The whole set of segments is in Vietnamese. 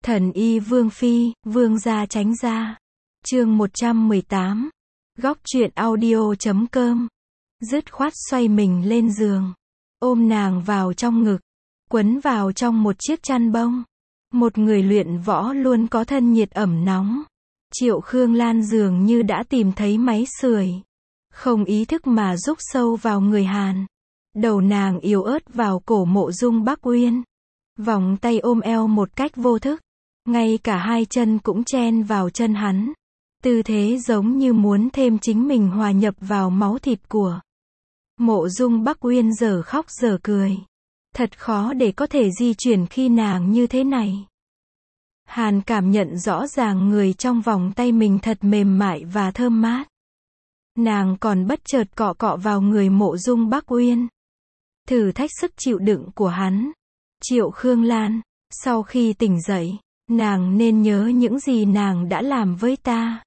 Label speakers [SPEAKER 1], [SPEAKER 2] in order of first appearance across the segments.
[SPEAKER 1] Thần y Vương Phi, Vương gia tránh ra. Chương 118. Góc truyện audio.com. Dứt khoát xoay mình lên giường, ôm nàng vào trong ngực, quấn vào trong một chiếc chăn bông. Một người luyện võ luôn có thân nhiệt ẩm nóng. Triệu Khương Lan dường như đã tìm thấy máy sưởi, không ý thức mà rúc sâu vào người Hàn. Đầu nàng yếu ớt vào cổ Mộ Dung Bắc Uyên, vòng tay ôm eo một cách vô thức, ngay cả hai chân cũng chen vào chân hắn. Tư thế giống như muốn thêm chính mình hòa nhập vào máu thịt của Mộ Dung Bắc Uyên. Giờ khóc giờ cười, thật khó để có thể di chuyển khi nàng như thế này. Hàn cảm nhận rõ ràng người trong vòng tay mình thật mềm mại và thơm mát. Nàng còn bất chợt cọ cọ vào người Mộ Dung Bắc Uyên, thử thách sức chịu đựng của hắn. Triệu Khương Lan, sau khi tỉnh dậy, nàng nên nhớ những gì nàng đã làm với ta.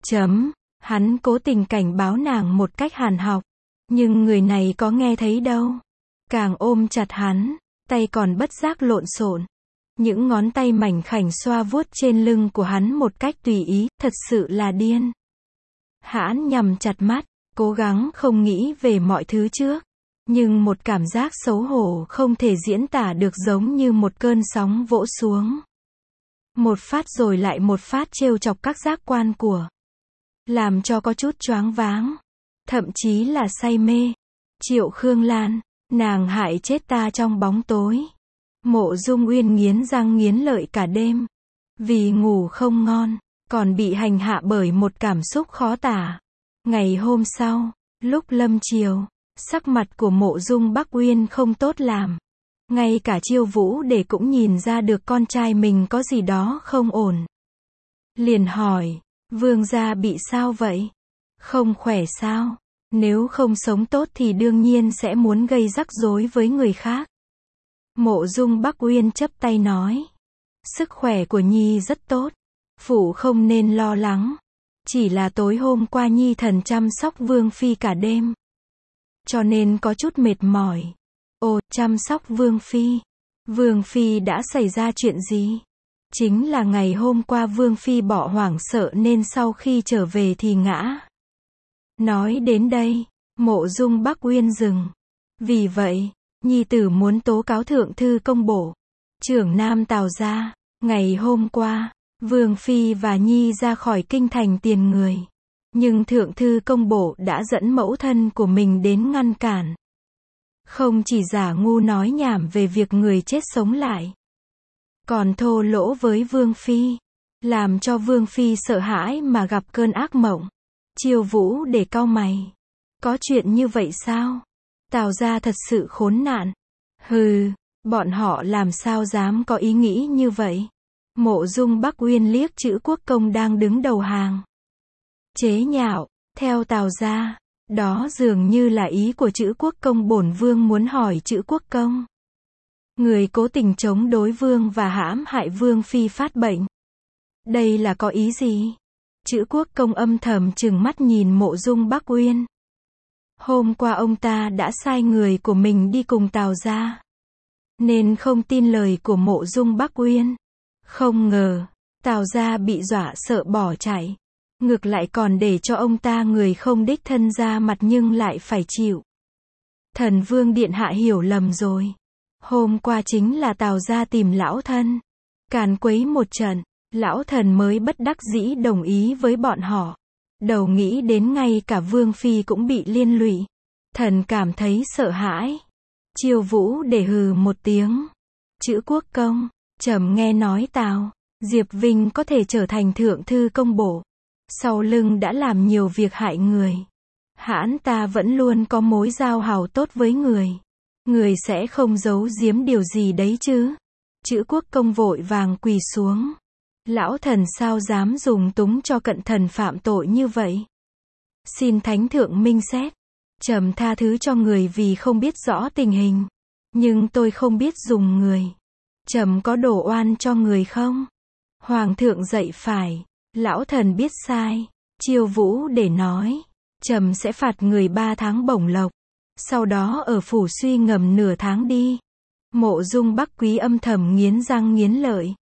[SPEAKER 1] Hắn cố tình cảnh báo nàng một cách hàn học, nhưng người này có nghe thấy đâu. Càng ôm chặt hắn, tay còn bất giác lộn xộn. Những ngón tay mảnh khảnh xoa vuốt trên lưng của hắn một cách tùy ý, thật sự là điên. Hắn nhắm chặt mắt, cố gắng không nghĩ về mọi thứ trước. Nhưng một cảm giác xấu hổ không thể diễn tả được giống như một cơn sóng vỗ xuống. Một phát rồi lại một phát trêu chọc các giác quan của, làm cho có chút choáng váng, thậm chí là say mê. Triệu Khương Lan, nàng hại chết ta trong bóng tối. Mộ Dung Uyên nghiến răng nghiến lợi cả đêm, vì ngủ không ngon, còn bị hành hạ bởi một cảm xúc khó tả. Ngày hôm sau, lúc lâm chiều, sắc mặt của Mộ Dung Bắc Uyên không tốt làm. Ngay cả Chiêu Vũ Để cũng nhìn ra được con trai mình có gì đó không ổn. Liền hỏi, Vương gia bị sao vậy? Không khỏe sao? Nếu không sống tốt thì đương nhiên sẽ muốn gây rắc rối với người khác. Mộ Dung Bắc Uyên chắp tay nói, sức khỏe của Nhi rất tốt, phụ không nên lo lắng. Chỉ là tối hôm qua Nhi thần chăm sóc Vương Phi cả đêm, cho nên có chút mệt mỏi. Ồ, chăm sóc Vương Phi. Vương Phi đã xảy ra chuyện gì? Chính là ngày hôm qua Vương Phi bỏ hoảng sợ nên sau khi trở về thì ngã. Nói đến đây, Mộ Dung Bắc Uyên dừng. Vì vậy, Nhi tử muốn tố cáo Thượng thư công bổ, trưởng Nam Tào gia. Ngày hôm qua, Vương Phi và Nhi ra khỏi kinh thành tiền người. Nhưng Thượng thư công bổ đã dẫn mẫu thân của mình đến ngăn cản. Không chỉ giả ngu nói nhảm về việc người chết sống lại, còn thô lỗ với Vương Phi, làm cho Vương Phi sợ hãi mà gặp cơn ác mộng. Chiêu Vũ Để cau mày. Có chuyện như vậy sao? Tào gia thật sự khốn nạn. Hừ, bọn họ làm sao dám có ý nghĩ như vậy? Mộ Dung Bắc Uyên liếc Trữ Quốc Công đang đứng đầu hàng, chế nhạo, theo Tào gia, đó dường như là ý của Trữ Quốc Công. Bổn vương muốn hỏi Trữ Quốc Công, người cố tình chống đối vương và hãm hại Vương Phi phát bệnh, đây là có ý gì? Trữ Quốc Công âm thầm trừng mắt nhìn Mộ Dung Bắc Uyên. Hôm qua ông ta đã sai người của mình đi cùng Tào gia, nên không tin lời của Mộ Dung Bắc Uyên. Không ngờ, Tào gia bị dọa sợ bỏ chạy, ngược lại còn để cho ông ta người không đích thân ra mặt nhưng lại phải chịu. Thần Vương điện hạ hiểu lầm rồi. Hôm qua chính là Tào gia tìm lão thân, càn quấy một trận, lão thần mới bất đắc dĩ đồng ý với bọn họ. Đầu nghĩ đến ngay cả Vương Phi cũng bị liên lụy, thần cảm thấy sợ hãi. Chiêu Vũ Để hừ một tiếng. Trữ Quốc Công, trẫm nghe nói Tào Diệp Vinh có thể trở thành Thượng thư công bổ, sau lưng đã làm nhiều việc hại người. Hãn ta vẫn luôn có mối giao hảo tốt với người. Người sẽ không giấu giếm điều gì đấy chứ? Trữ Quốc Công vội vàng quỳ xuống. Lão thần sao dám dùng túng cho cận thần phạm tội như vậy? Xin Thánh Thượng minh xét. Trẫm tha thứ cho người vì không biết rõ tình hình. Nhưng tôi không biết dùng người. Trẫm có đổ oan cho người không? Hoàng thượng dạy phải. Lão thần biết sai. Chiêu Vũ Để nói, trẫm sẽ phạt người 3 tháng bổng lộc, sau đó ở phủ suy ngầm nửa tháng đi. Mộ Dung Bắc Quý âm thầm nghiến răng nghiến lợi,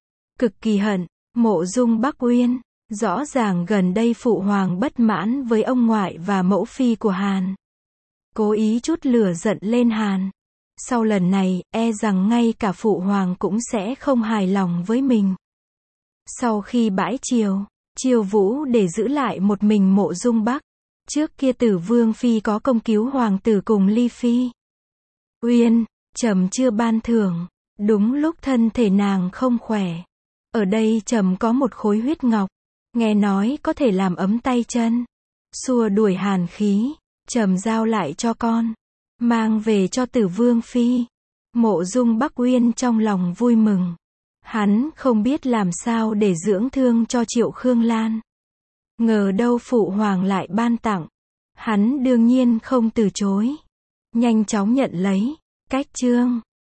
[SPEAKER 1] cực kỳ hận. Mộ Dung Bắc Uyên, rõ ràng gần đây phụ hoàng bất mãn với ông ngoại và mẫu phi của Hàn. Cố ý chút lửa giận lên Hàn. Sau lần này, e rằng ngay cả phụ hoàng cũng sẽ không hài lòng với mình. Sau khi bãi triều, triều vũ để giữ lại một mình Mộ Dung Bắc. Trước kia Tử Vương Phi có công cứu hoàng tử cùng Ly Phi. Uyên, trẫm chưa ban thưởng. Đúng lúc thân thể nàng không khỏe. Ở đây trẫm có một khối huyết ngọc. Nghe nói có thể làm ấm tay chân. Xua đuổi hàn khí. Trẫm giao lại cho con. Mang về cho Tử Vương Phi. Mộ Dung Bắc Uyên trong lòng vui mừng. Hắn không biết làm sao để dưỡng thương cho Triệu Khương Lan. Ngờ đâu phụ hoàng lại ban tặng. Hắn đương nhiên không từ chối. Nhanh chóng nhận lấy. Cách chương